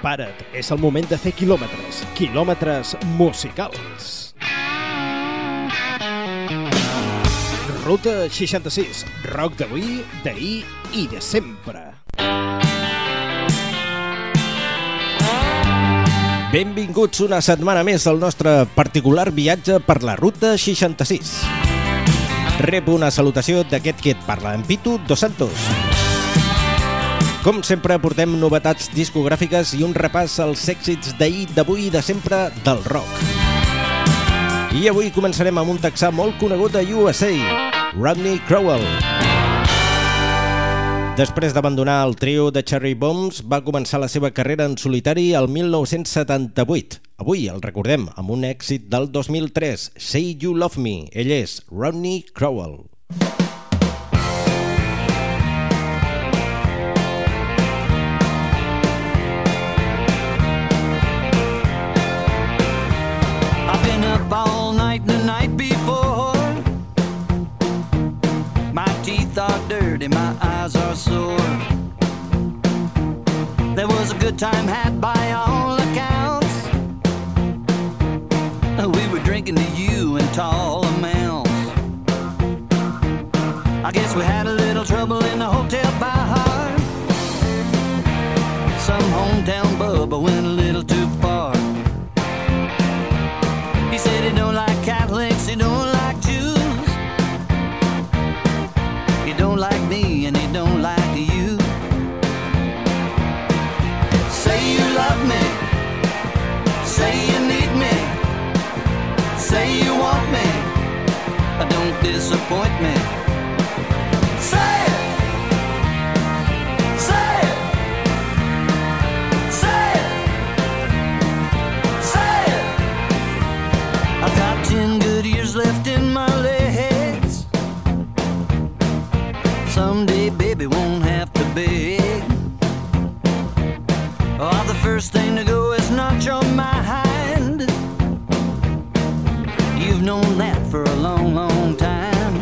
Prepara't, és el moment de fer quilòmetres, quilòmetres musicals. Ruta 66, rock d'avui, d'ahir i de sempre. Benvinguts una setmana més al nostre particular viatge per la Ruta 66. Rep una salutació d'aquest que et parla, en Pitu Dos Santos. Com sempre, portem novetats discogràfiques i un repàs als èxits d'ahir, d'avui i de sempre del rock. I avui començarem amb un texà molt conegut a USA, Rodney Crowell. Després d'abandonar el trio de Cherry Bombs, va començar la seva carrera en solitari el 1978. Avui el recordem amb un èxit del 2003, Say You Love Me. Ell és Rodney Crowell. I've been up all night and the night before. My teeth are dirty, my eyes are sore. There was a good time had by all accounts. We were drinking to you in tall amounts. I guess we had a little trouble in the hotel bar. Some hometown bub went a little too far. He said he don't like Catholics, he don't like Jews. He don't like me and he don't like you. Say you love me, say you need me, say you want me, don't disappoint me. Say it, say it, say it, say it. I've got 10 good years left in my legs. Someday, baby, won't have to beg. Oh, the first thing to go is not your mind. You've known that for a long, long time.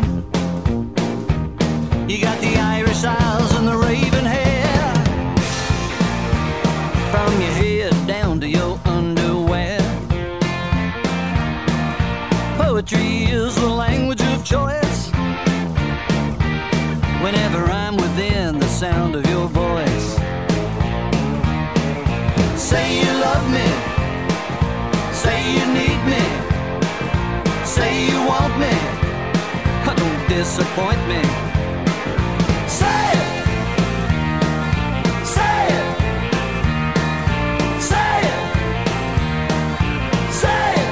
You got the Irish eyes and the raven hair. From your head down to your underwear. Poetry is the language of choice. Whenever I'm within the sound of your voice. Say you love me, say you need me, say you want me, don't disappoint me. Say it, say it, say it, say it.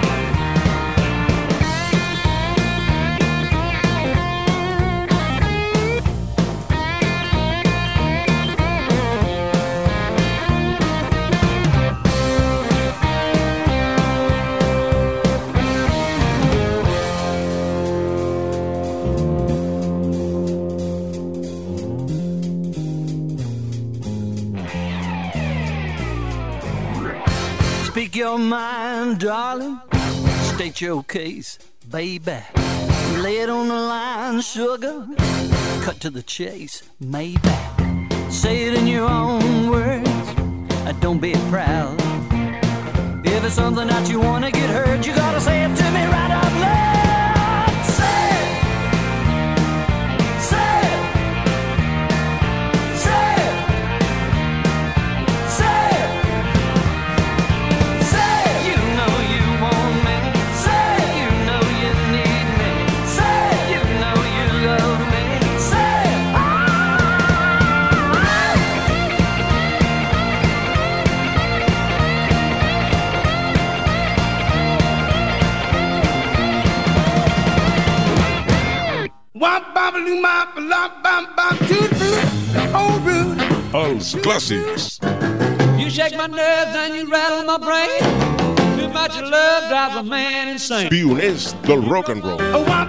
Speak your mind, darling. State your case, baby. Lay it on the line, sugar. Cut to the chase, maybe. Say it in your own words. Don't be proud. If it's something that you wanna get heard, you gotta say it to me right out loud. Say it. Say it. Say it. Say it. Say it. You know you want me. Say it. You know you need me. Say it. You know you love me. Say it. Els clàssics. You shake my nerves and you rattle my brain. Too much love drives a man insane. Pioners del rock and roll.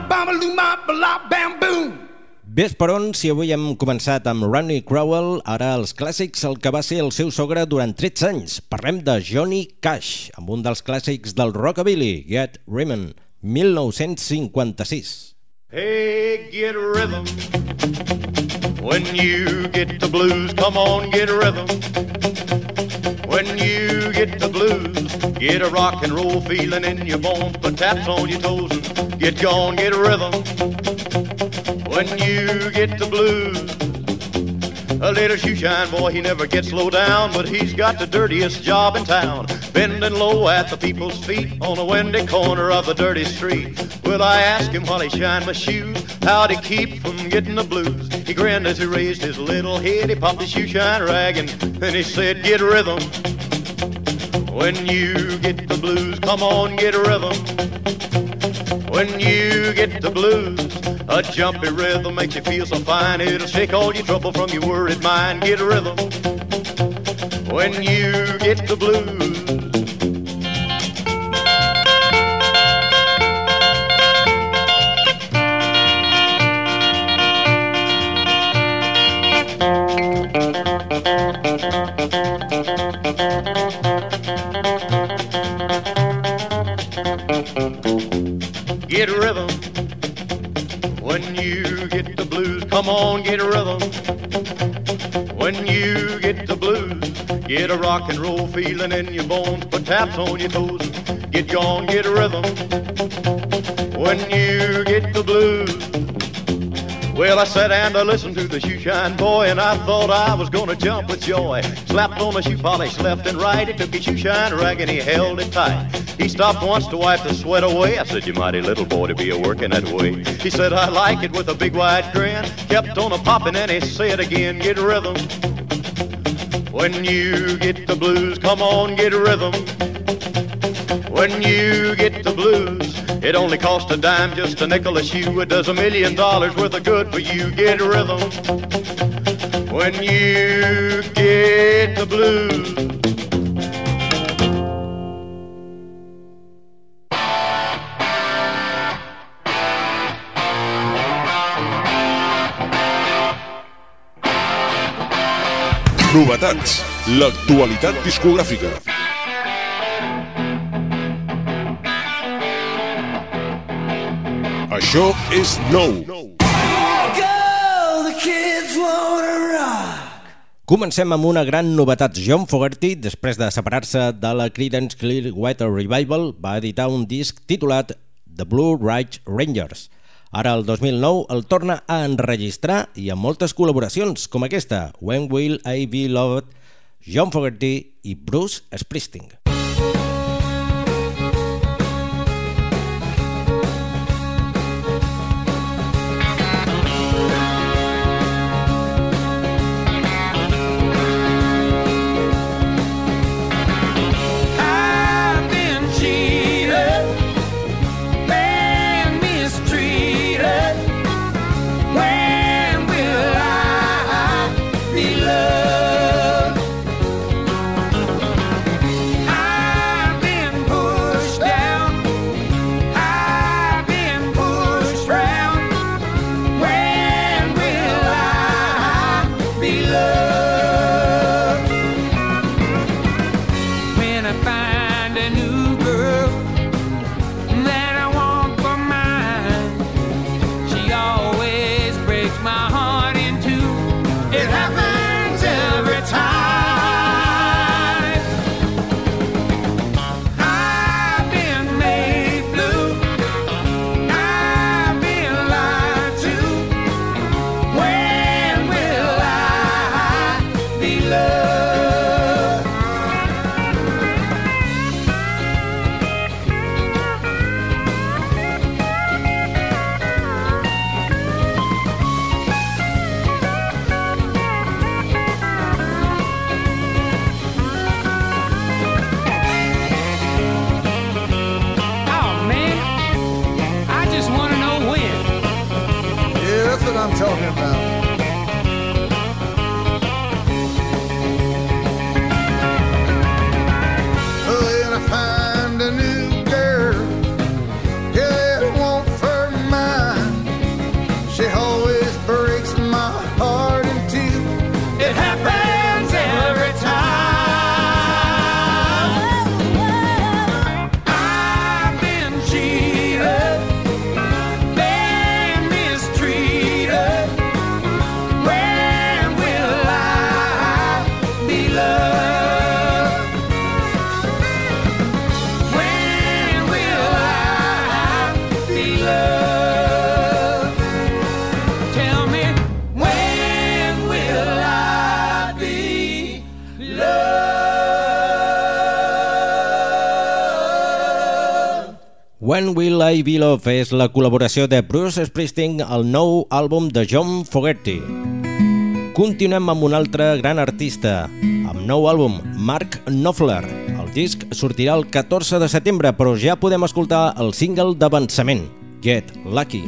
Ves per on, si avui hem començat amb Rodney Crowell, ara els clàssics, el que va ser el seu sogre durant 13 anys. Parlem de Johnny Cash, amb un dels clàssics del rockabilly, Get Rhythm, 1956. Hey, get rhythm. When you get the blues, come on, get rhythm. When you get the blues, get a rock and roll feeling in your bones, put taps on your toes and get gone, get rhythm. When you get the blues, a little shoeshine boy, he never gets low down, but he's got the dirtiest job in town, bending low at the people's feet on a windy corner of the dirty street. Well, I asked him while he shined my shoes, how'd he keep from getting the blues? He grinned as he raised his little head, he popped his shoeshine rag, and then he said, get rhythm. When you get the blues, come on, get rhythm. When you get the blues, a jumpy rhythm makes you feel so fine, it'll shake all your trouble from your worried mind. Get rhythm. When you get the blues. Get rhythm. When you get the blues, come on, get rhythm. When you get the blues, get a rock and roll feeling in your bones, put taps on your toes, get gone, get rhythm. When you get the blues. Well, I sat and I listened to the shoeshine boy, and I thought I was gonna jump with joy. Slapped on the shoe polish left and right, he took his shoeshine rag and he held it tight. He stopped once to wipe the sweat away. I said, you mighty little boy to be a-working that way. He said, I like it, with a big wide grin. Kept on a-popping and he said again, get rhythm. When you get the blues, come on, get rhythm. When you get the blues, it only costs a dime, just a nickel a shoe. It does $1 million worth of good for you. Get rhythm. When you get the blues. Novetats, l'actualitat discogràfica. Això és nou. Comencem amb una gran novetat. John Fogerty, després de separar-se de la Creedence Clearwater Revival, va editar un disc titulat The Blue Ridge Rangers. Ara, el 2009, el torna a enregistrar i amb moltes col·laboracions, com aquesta, When Will I Be Loved, John Fogerty i Bruce Springsteen. When Will I Be Loved és la col·laboració de Bruce Springsteen al nou àlbum de John Fogerty. Continuem amb un altre gran artista, amb nou àlbum, Mark Knopfler. El disc sortirà el 14 de setembre, però ja podem escoltar el single d'avançament, Get Lucky.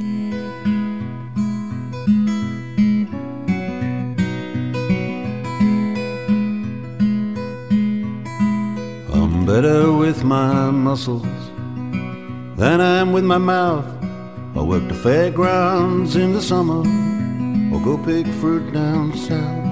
I'm better with my muscles than I am with my mouth. I work the fairgrounds in the summer or go pick fruit down south.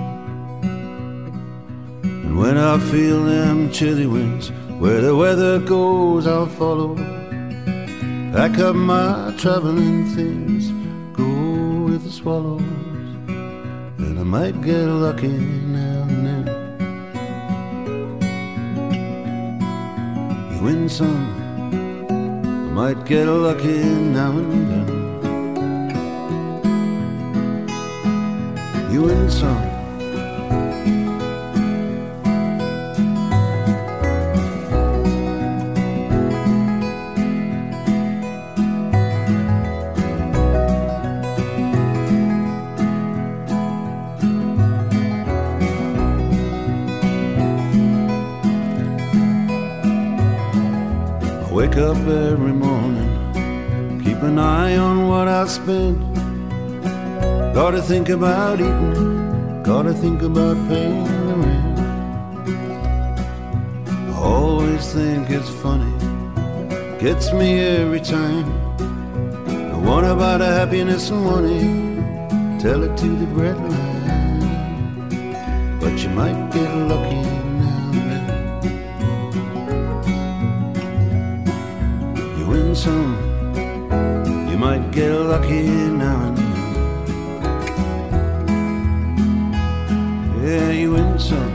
And when I feel them chilly winds, where the weather goes I'll follow. Pack up my traveling things, go with the swallows, and I might get lucky now and then. You win some, might get lucky now and then. You win some. Wake up every morning, keep an eye on what I spend. Gotta think about eating, gotta think about paying the rent. I always think it's funny, gets me every time. The one about a happiness and money, tell it to the breadline. But you might get lucky now and then. You win some, you might get lucky now and then. Yeah, you win some.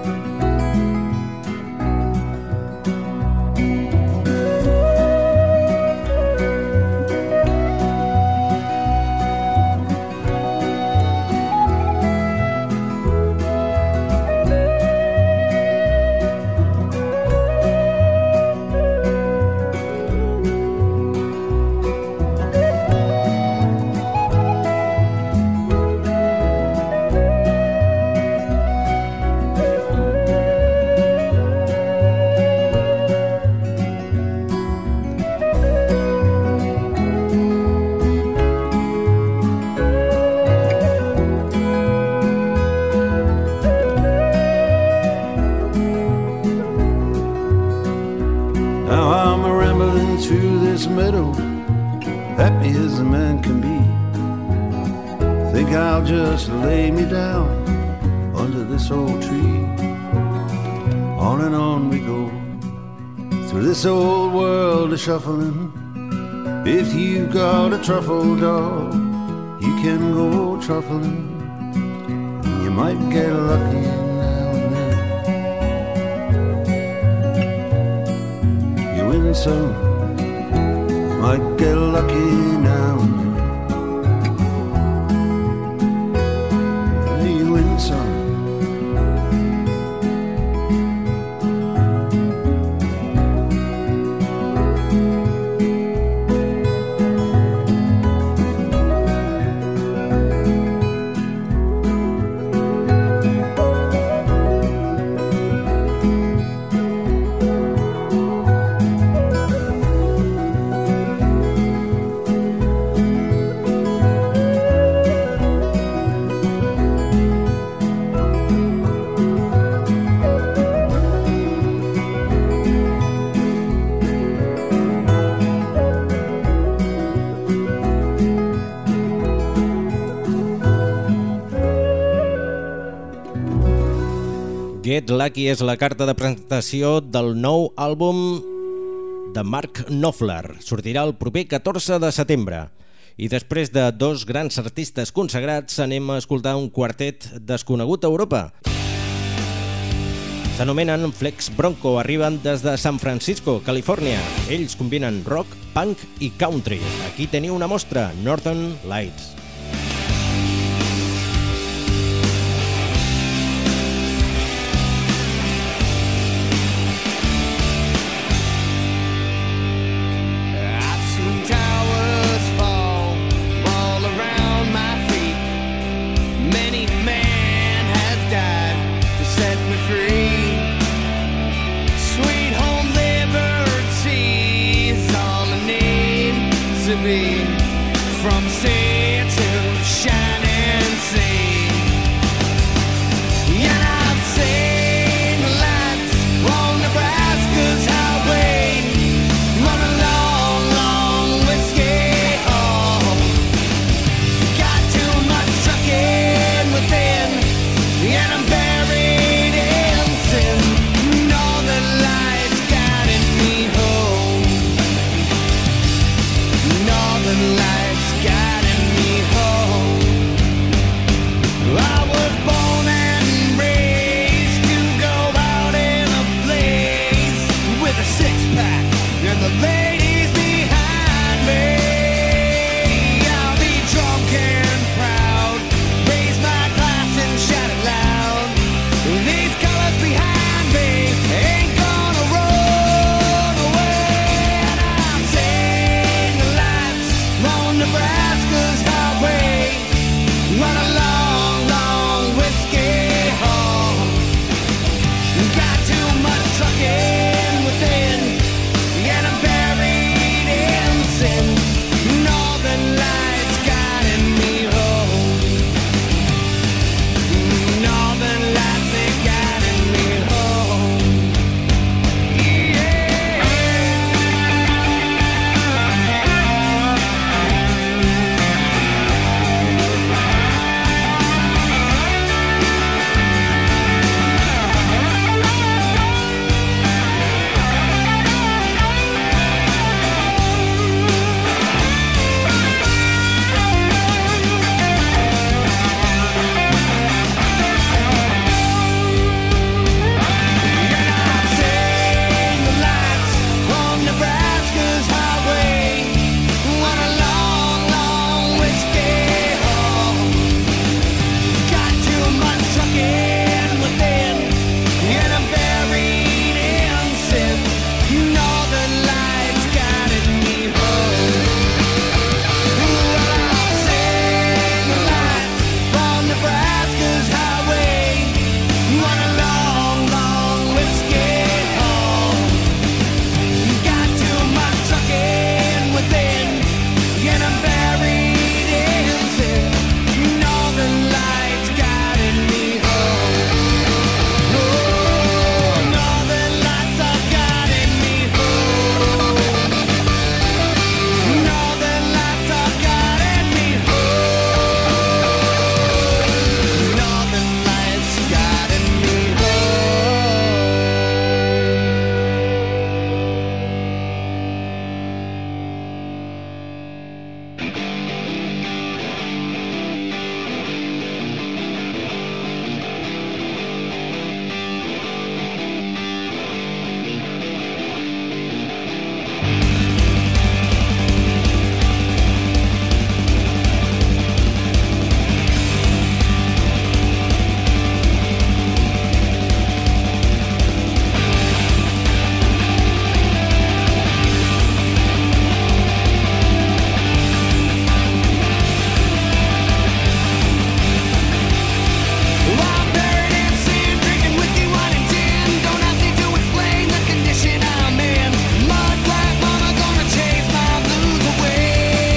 Happy as a man can be. Think I'll just lay me down under this old tree. On and on we go through this old world of shuffling. If you've got a truffle dog, you can go truffling, and you might get lucky now and then. You win some, might get lucky now and then. You win some. Get Lucky és la carta de presentació del nou àlbum de Mark Knopfler. Sortirà el proper 14 de setembre. I després de dos grans artistes consagrats anem a escoltar un quartet desconegut a Europa. S'anomenen Flex Bronco, arriben des de San Francisco, Califòrnia. Ells combinen rock, punk i country. Aquí teniu una mostra, Northern Lights. I from sea to shining sea. And I've seen the lights on Nebraska's highway, run a long, long whiskey haul. Got too much trucking within, and I'm buried in sin. Northern lights guiding me home. Northern lights guiding me home. I was born and raised to go out in a blaze with a six-pack and the ladies behind me. I'll be drunk and proud, raise my glass and shout it loud. These colors behind me ain't gonna roll away. And I'm seeing the lights on Nebraska's highway, run a long, long whiskey haul. Got too much trucking within, and I'm buried in sin. Northern lights guiding me home. Northern lights, they guiding me home. Yeah. I've seen the lights on Nebraska's highway, run a long, long whiskey haul. Got too much trucking within, and I'm buried in sin. Northern lights guided me home. I've seen the lights on Nebraska's highway, run a long, long whiskey haul. Got too much trucking within, and I'm buried in sin. Northern lights guided me home. Oh, northern lights are guiding me home. Northern lights are guiding me home. Northern lights guiding me I'm buried in sin, drinking whiskey, wine, and gin. Don't ask me to explain the condition I'm in. Mud flat mama gonna chase my blues away.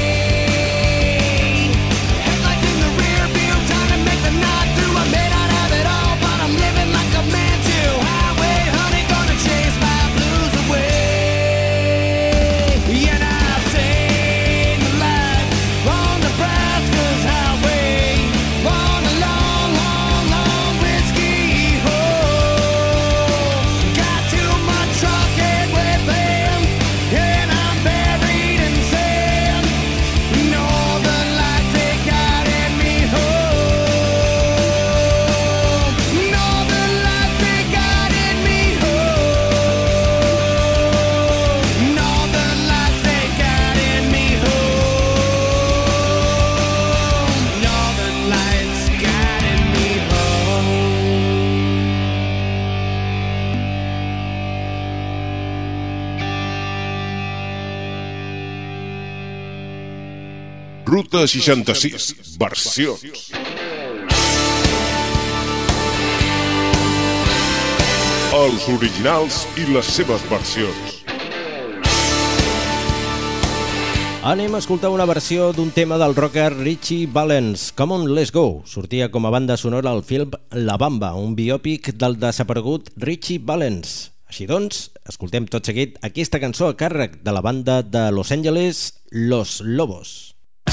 Headlights in the rear view, trying to make the night through. I may not have it all, but I'm living like a man too. Highway honey gonna chase my blues away. And I've seen the lights on Nebraska's highway, run a long, long, long whiskey hole. Got too much trucking within, and I'm buried in sin. Northern lights, they guiding me home. Northern lights, they guiding me home. Northern lights, they guiding me home. Northern lights guiding me home. Ruta 66, versions. Els originals i les seves versions. Anem a escoltar una versió d'un tema del rocker Ritchie Valens, Come On Let's Go. Sortia com a banda sonora al film La Bamba, un biòpic del desaparegut Ritchie Valens. Així doncs, escoltem tot seguit aquesta cançó a càrrec de la banda de Los Angeles, Los Lobos.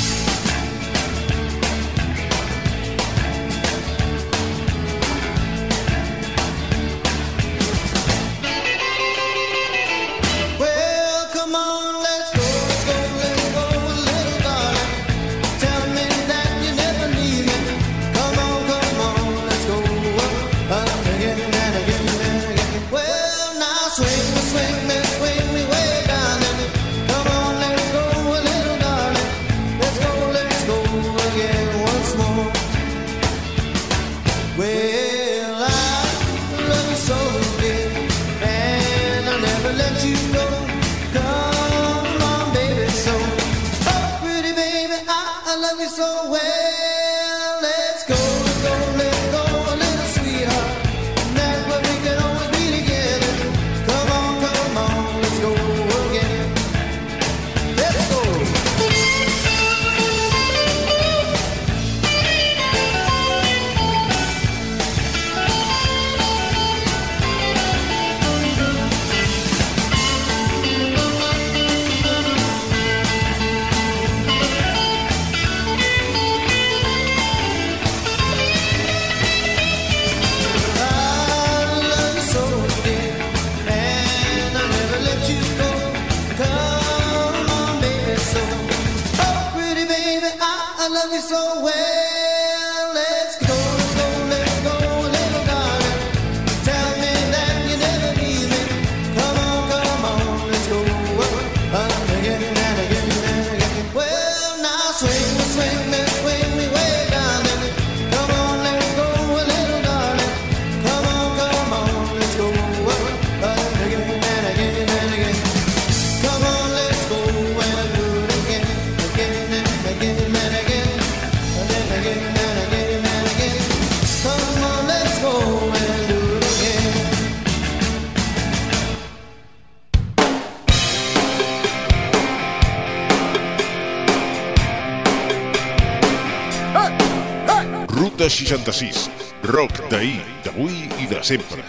Ruta 66, rock d'ahir, d'avui i de sempre.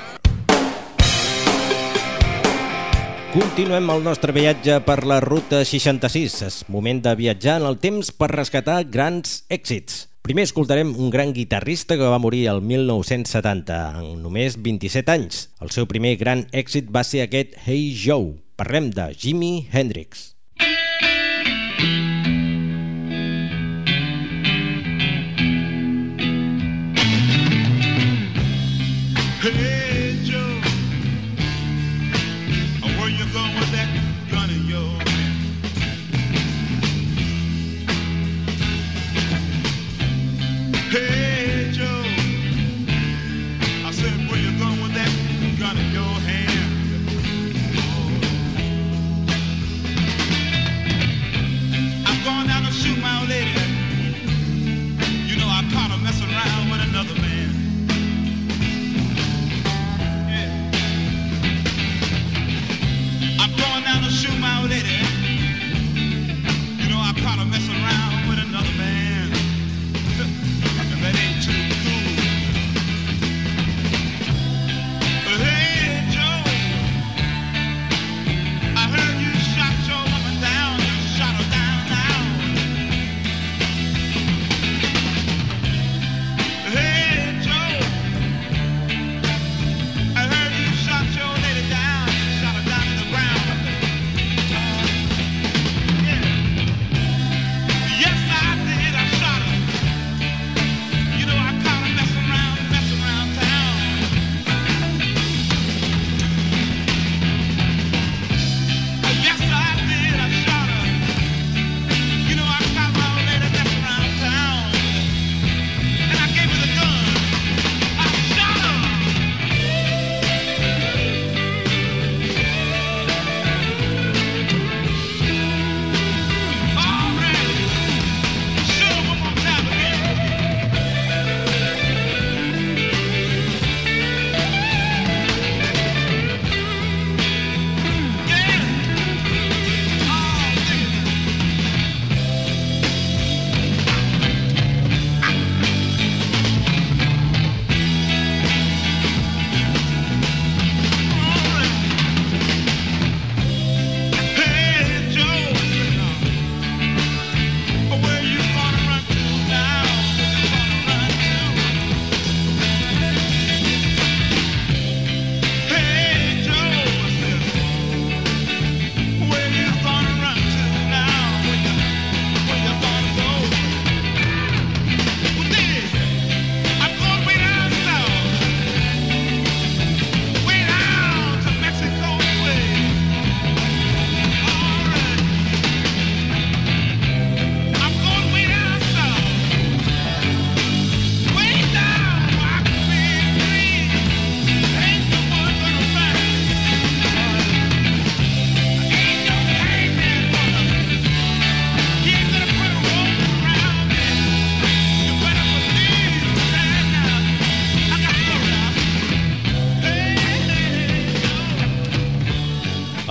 Continuem el nostre viatge per la Ruta 66. És moment de viatjar en el temps per rescatar grans èxits. Primer escoltarem un gran guitarrista que va morir el 1970, amb només 27 anys. El seu primer gran èxit va ser aquest Hey Joe. Parlem de Jimi Hendrix. Hey Joe, where you going with that gun of yours? Hey Joe, I said where you going with that gun in your hand? I'm going down to shoot my old lady. You know I caught her messing around with another man. Shoot my old lady. You know I caught her messing around with another man. And that ain't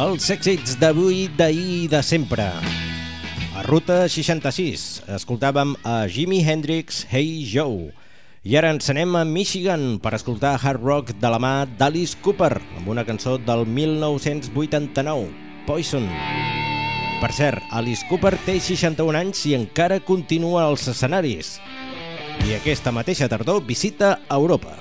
els èxits d'avui, d'ahir i de sempre. A Ruta 66 escoltàvem a Jimi Hendrix, Hey Joe. I ara ens anem a Michigan per escoltar hard rock de la mà d'Alice Cooper amb una cançó del 1989, Poison. Per cert, Alice Cooper té 61 anys i encara continua als escenaris. I aquesta mateixa tardor visita Europa.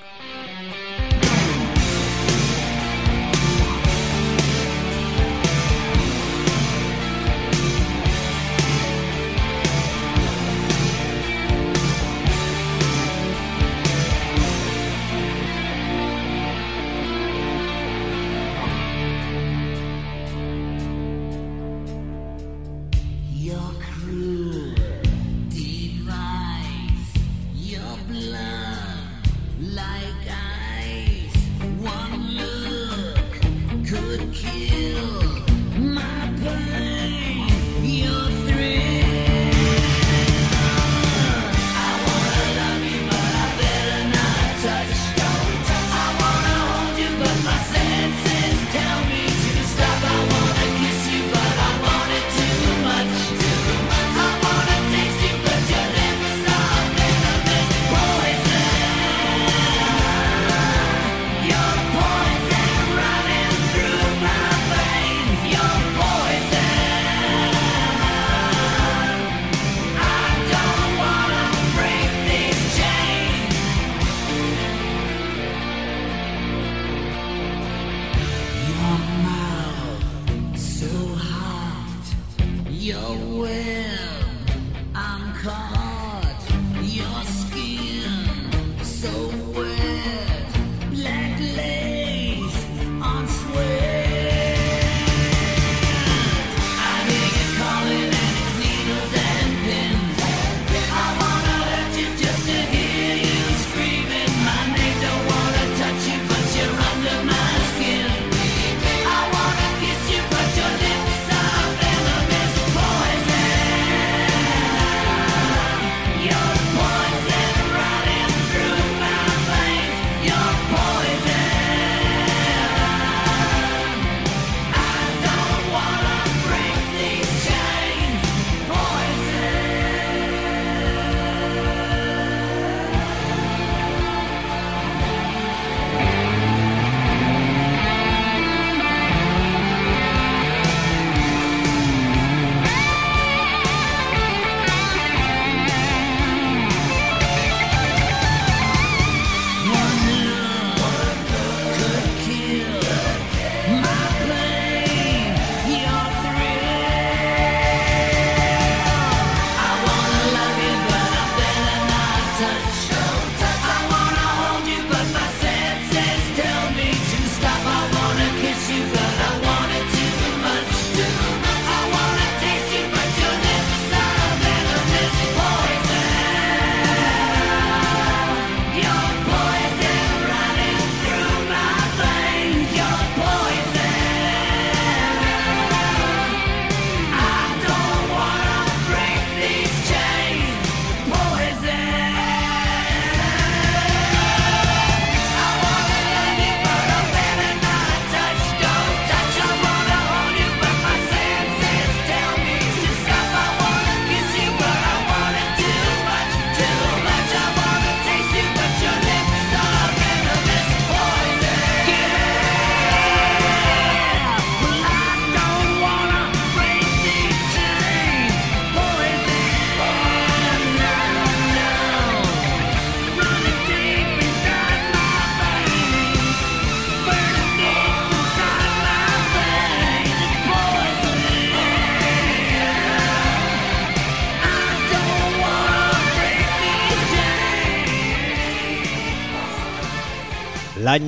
L'any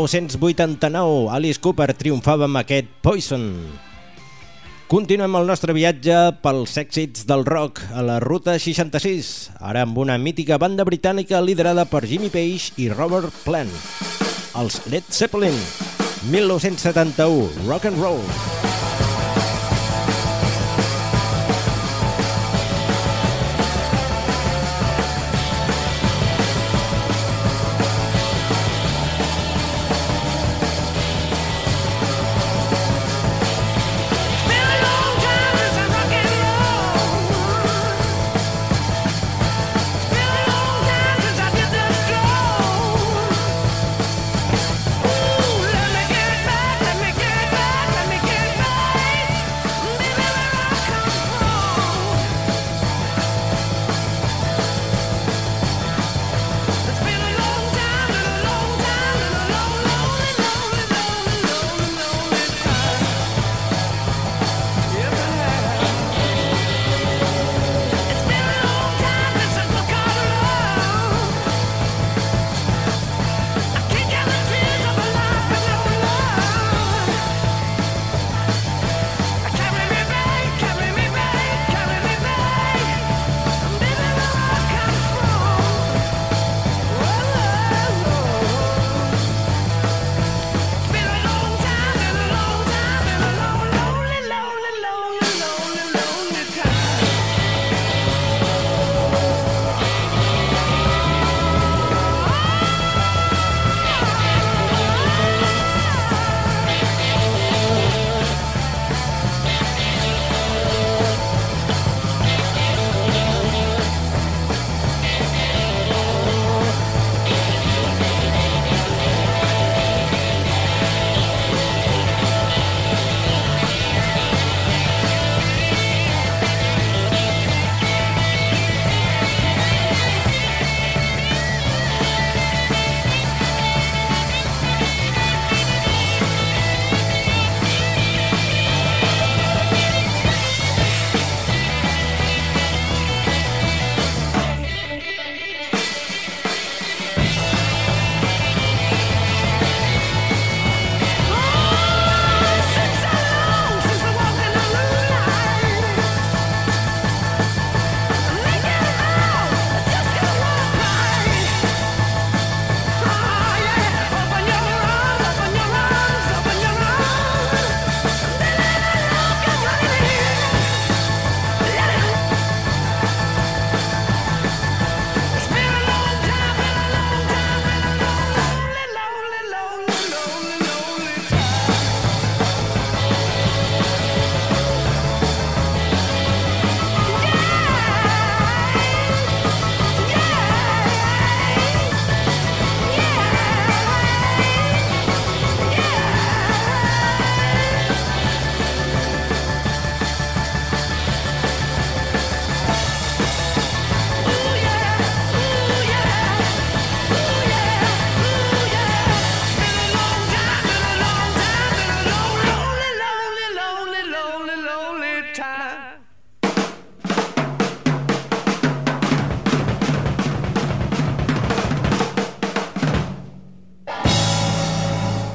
1989, Alice Cooper triomfava amb aquest Poison. Continuem el nostre viatge pels èxits del rock a la Ruta 66, ara amb una mítica banda britànica liderada per Jimmy Page i Robert Plant. Els Led Zeppelin, 1971, Rock and Roll.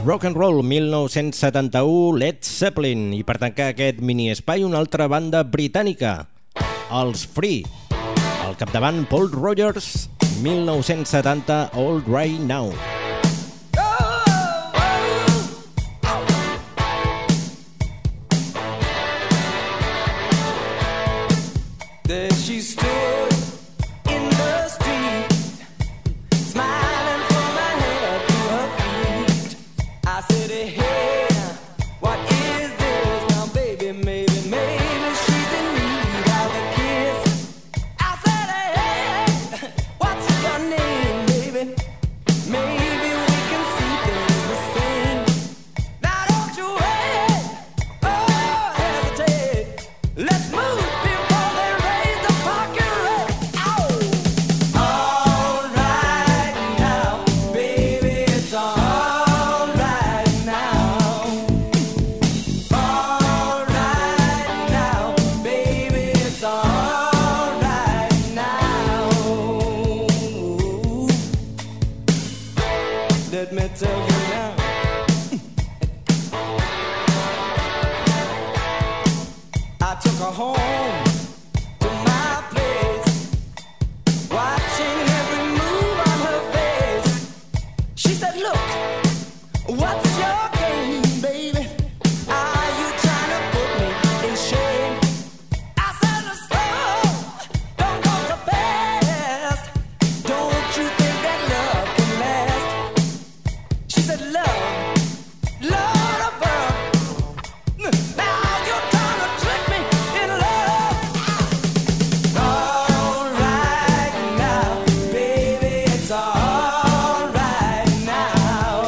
Rock and Roll, 1971, Led Zeppelin. I per tancar aquest mini-espai, una altra banda britànica, els Free. Al capdavant, Paul Rogers, 1970, All Right Now. There she stood in the street, smiling from her head to her feet. I said, hey, what is this? Now, baby, maybe she's in need of a kiss. I said, hey, what's your name, baby? Maybe we can see things the same. Now, don't you wait, oh, hesitate. Let's move. Let me tell you now. I took her home to my place, watching every move on her face. She said, look, what's your game, baby? Are you trying to put me in shame? I said, slow, don't go so fast. Don't you think that love can last? She said, love, Lord above. Now you're trying to trick me in love. All right now, baby, it's all right now.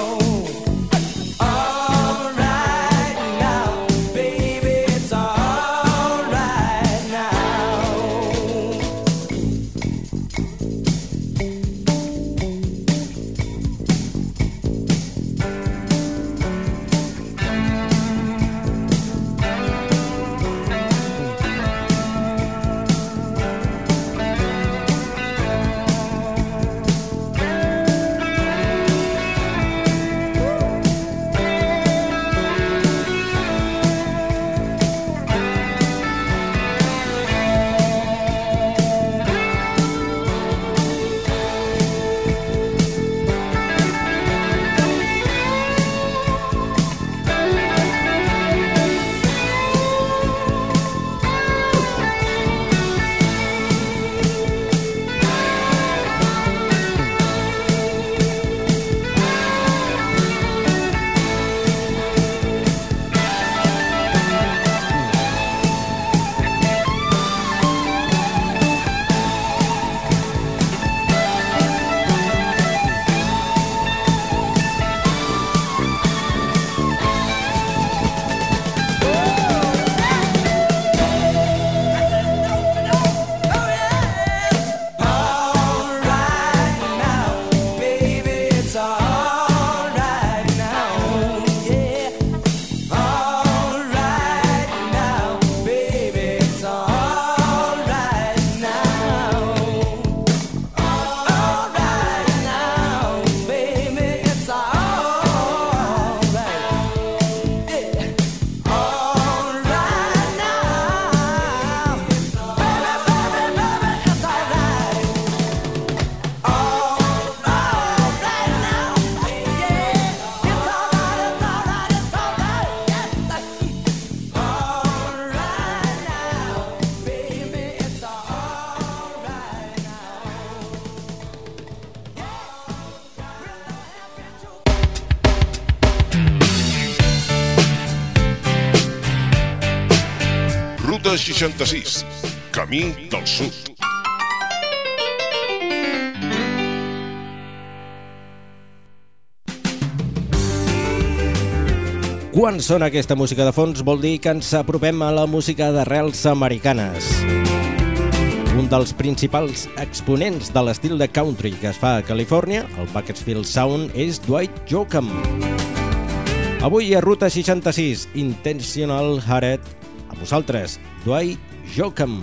All right now, baby, it's all right now. Ruta 66, camí del sud. Quan sona aquesta música de fons vol dir que ens apropem a la música d'arrels americanes. Un dels principals exponents de l'estil de country que es fa a Califòrnia, el Bakersfield Sound, és Dwight Yoakam. Avui a Ruta 66, Intentional Hearted, amb vosaltres, Dwight Yoakam.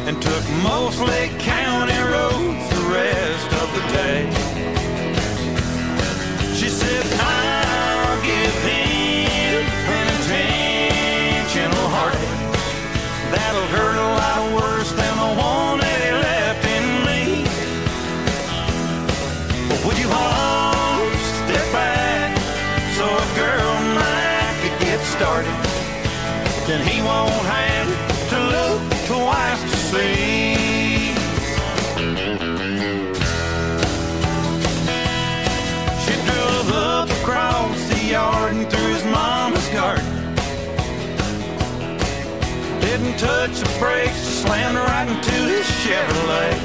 and took mostly county roads the rest of the day. She said, I'll give him an intentional heartache that'll hurt a lot worse than the one that he left in me. But would you all step back so a girl might could get started? Then he won't have to look twice to see. She drove up across the yard and through his mama's garden. Didn't touch the brakes, slammed right into his Chevrolet.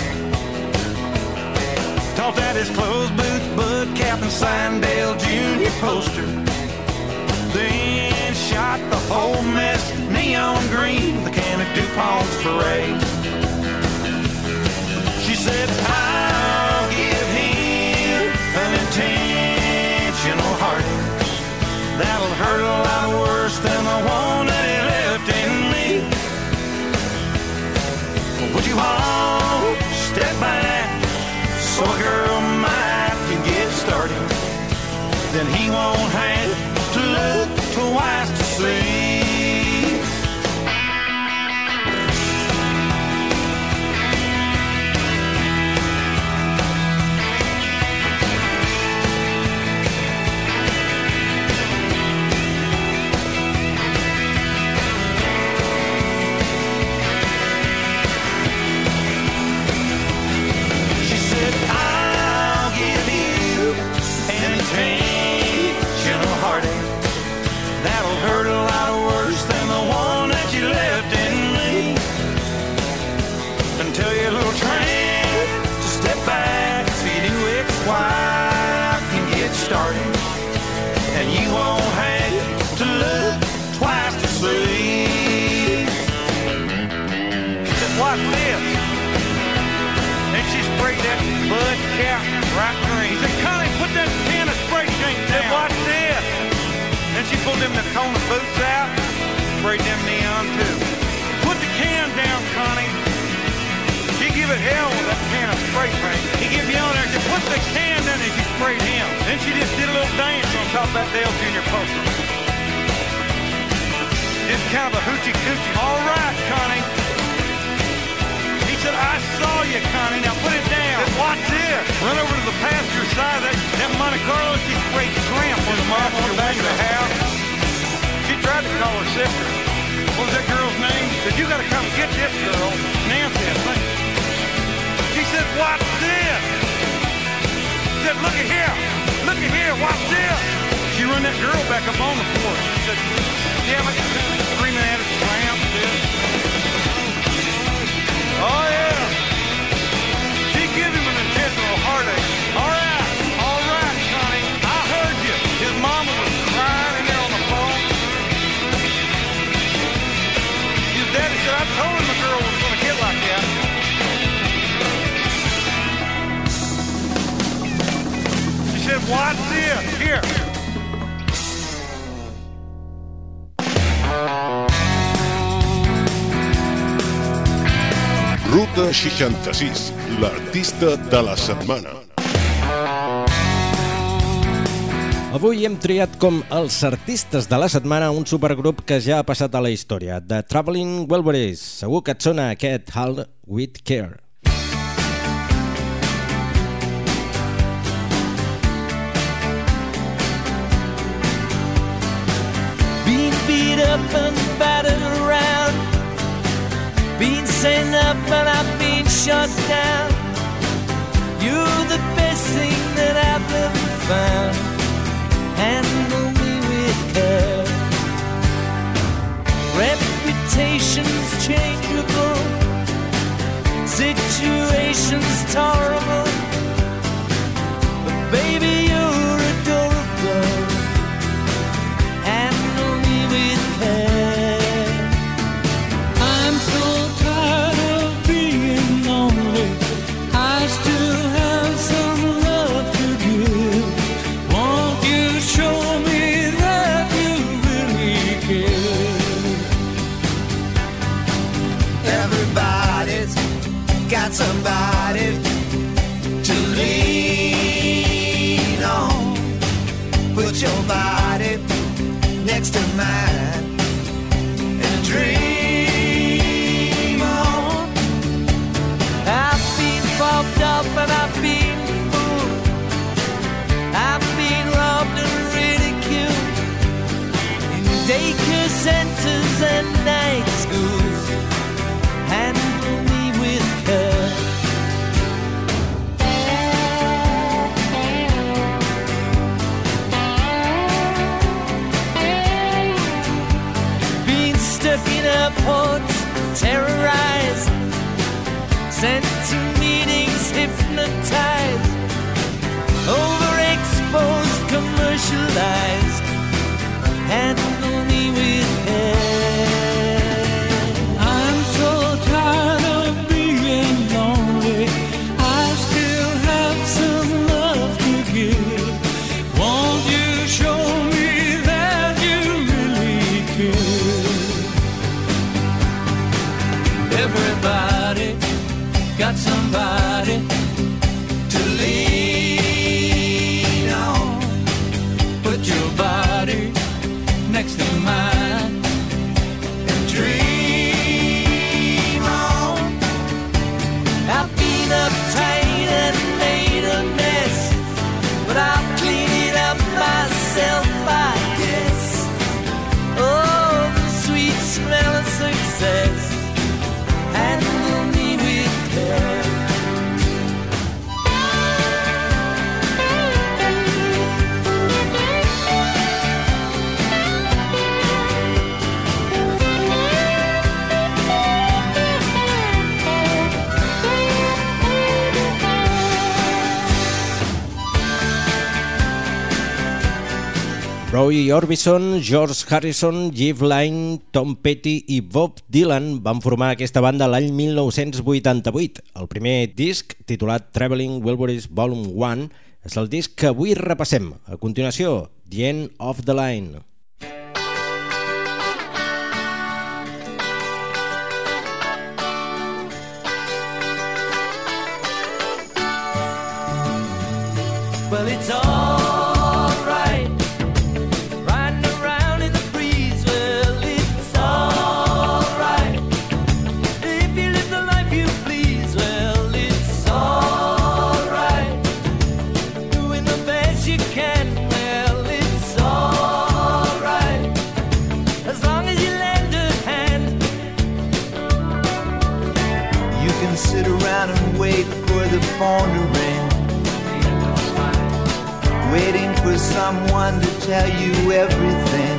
Tossed out his clothes boots, bud cap, and Signdale Jr. poster. Then shot the whole mess neon green, the can of DuPont's parade. She said, I'll give him an intentional heartache that'll hurt a lot worse than the one that he left in me. Would you all step back so a girl might can get started? Then he won't have to look twice to see. She said, I'll give you an intentional heartache that'll hurt a lot worse than the one that you left in me. And tell your little tramp to step back so your new ex-wife can get started. And you won't have to look twice to see. She said, watch this. And she sprayed that bud cap right green. He said, Connie, put that can of spray paint down. She said, watch this. Then she pulled them Nakona boots out, sprayed them neon too. Put the can down, Connie. She give it hell with that can of spray paint. He give you on there, she put the can down and she sprayed him. Then she just did a little dance on top of that Dale Jr. poster. Just kind of a hoochie coochie. All right, Connie. He said, I saw you, Connie. Now put it down. Said, watch this. Run over to the passenger side of that Monte Carlo. She sprayed tramp on the mom on the back of the house. She tried to call her sister. What was that girl's name? Said, you got to come get this girl. Nancy, I think. She said, watch this. She said, look at here. Look at here. Watch this. She run that girl back up on the porch. She said, damn it. Screaming at her tramp. Oh, yeah. She give him an intentional heartache. All right, Connie. I heard you. His mama was crying in there on the phone. His daddy said, I told him the girl was going to get like that. She said, watch this. Here. Ruta 66, l'artista de la setmana. Avui hem triat com els artistes de la setmana un supergrup que ja ha passat a la història, The Traveling Wilburys. Segur que et sona aquest All With Care. Being beat up and battered around, been sent up and I've been shut down. You're the best thing that I've ever found. Handle me with care. Reputation's changeable, situation's tolerable, but baby you're adorable. Handle me with care. I'm so tired of being lonely. I still have some love to give. Won't you show me that you really care? got somebody to lean on. Put your body next to mine and dream on. I've been fobbed up and I've been fooled. I've been robbed and ridiculed in daycare centers and night schools. Handle me with care. Been stuck in airports, terrorized, sent to meetings, hypnotized, overexposed, commercialized. Handle me with care. I'm so tired of being lonely. I still have some love to give. Won't you show me that you really care? Everybody got somebody to lean on. put your body next to mine and dream on. I've been uptight and made a mess, but I'll clean it up myself, I guess. Oh, the sweet smell of success. Handle me with care. Roy Orbison, George Harrison, Jeff Lynne, Tom Petty i Bob Dylan van formar aquesta banda l'any 1988. El primer disc, titulat Traveling Wilburys Volume 1, és el disc que avui repassem. A continuació, The End of the Line. Well, it's all right, riding around in the breeze. Well, it's all right, if you live the life you please. Well, it's all right, doing the best you can. Well, it's all right, as long as you lend a hand. You can sit around and wait for the phone to ring, waiting for someone to tell you everything.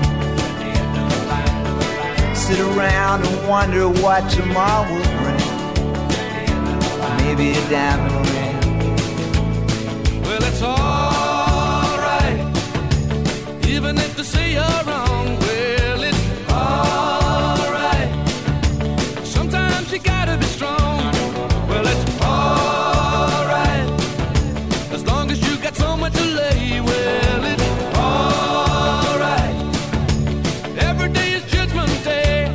Sit around and wonder what tomorrow will bring. Maybe a diamond ring. Well, it's all right, even if they say you're wrong. Well, it's all right, sometimes you gotta be strong. Well, it's all right, as long as you got somewhere to lay. Well, it's all right, every day is Judgment Day.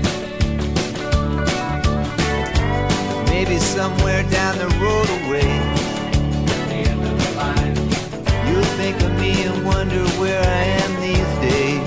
Maybe somewhere down the road away, you'll think of me and wonder where I am these days.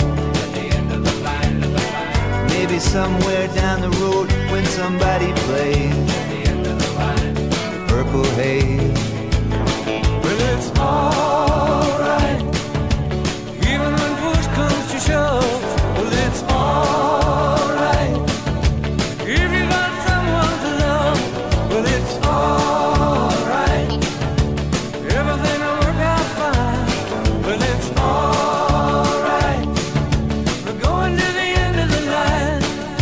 Maybe somewhere down the road when somebody plays Purple Haze. Well, it's all right, even when push comes to shove. Well, it's all right, if you got someone to love. Well, it's all right, everything will work out fine. Well, it's all right, we're going to the end of the line.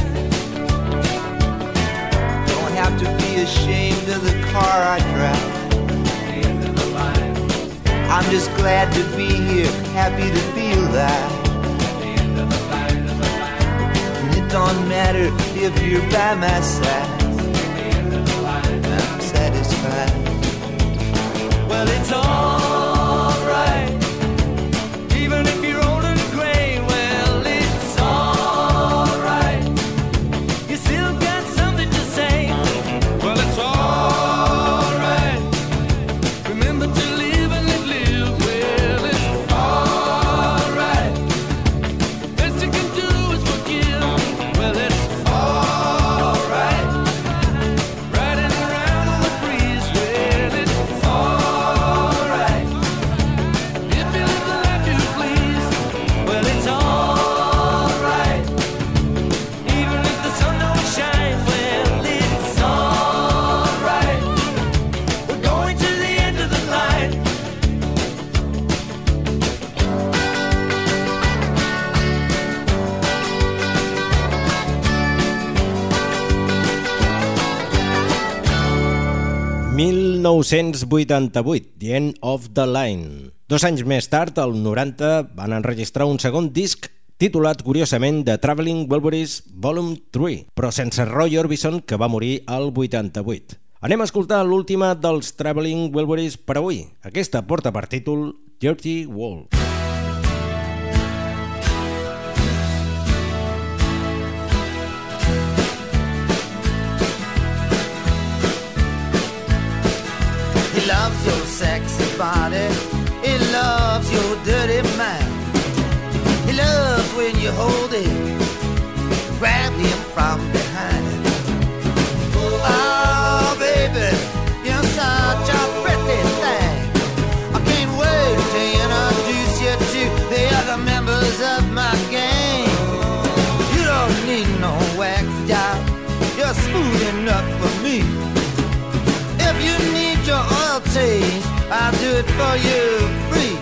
Don't have to be ashamed of the car I drive. I'm just glad to be here, happy to be alive. And it don't matter if you're by my side, I'm satisfied. Well, it's all right, even if you're old and gray. Well, it's all right, you still got something to say. Well, it's all 1988, The End of the Line. 2 anys més tard, al 90, van enregistrar un segon disc titulat, curiosament, The Traveling Wilburys Volume 3, però sense Roy Orbison, que va morir al 88. Anem a escoltar l'última dels Traveling Wilburys per avui. Aquesta porta per títol Dirty World. He loves your sexy body. He loves your dirty mind. He loves when you hold him, grab him from behind. Oh, baby, you're such a pretty thing. I can't wait to introduce you to the other members of my gang. You don't need no wax job. You're smooth enough for me. If you need your oil change, I'll do it for you free.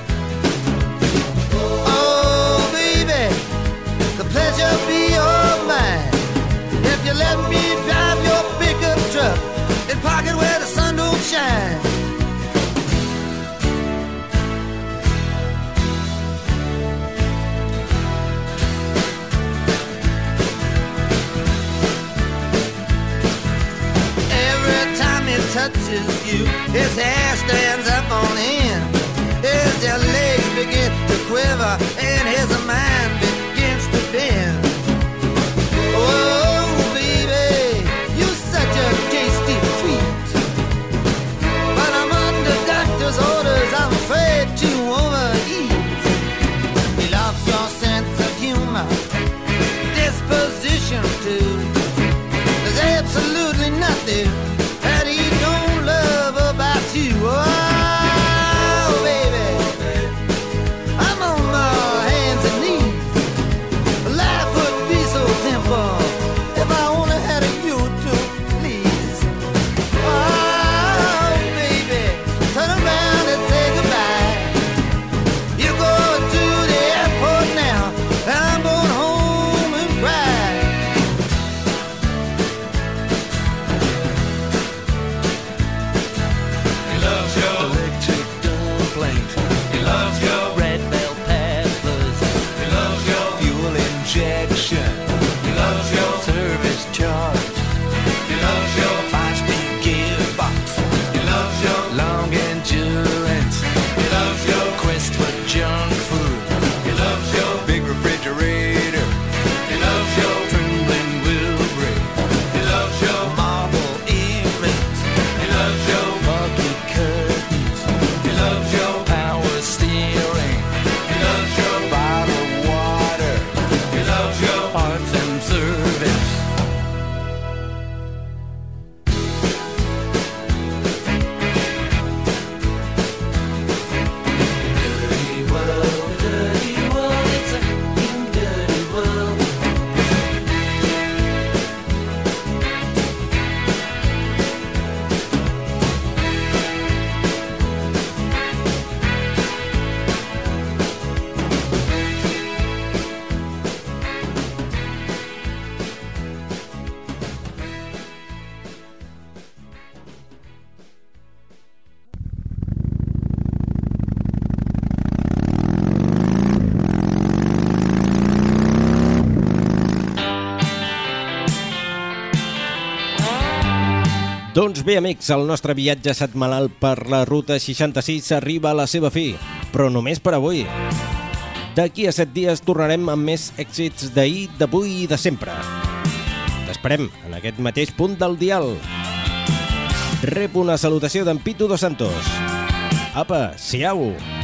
Oh, baby, the pleasure be all mine. If you let me drive your pickup truck and park it where the sun don't shine. Touches you, his hair stands up on end, his legs begin to quiver, and his mind begins to bend. Oh, baby, you're such a tasty treat, but I'm under doctor's orders, I'm afraid to overeat. He loves your sense of humor, disposition too. There's absolutely nothing that he don't love about you. Oh, baby, I'm on my hands and knees. Life would be so simple if I only had you to please. Oh, baby, turn around and say goodbye. You're going to the airport now, and I'm going home and cry. Doncs bé, amics, el nostre viatge setmanal per la Ruta 66 arriba a la seva fi, però només per avui. D'aquí a 7 dies tornarem amb més èxits d'ahir, d'avui i de sempre. T'esperem en aquest mateix punt del dial. Rep una salutació d'en Pitu Dos Santos. Apa, siau!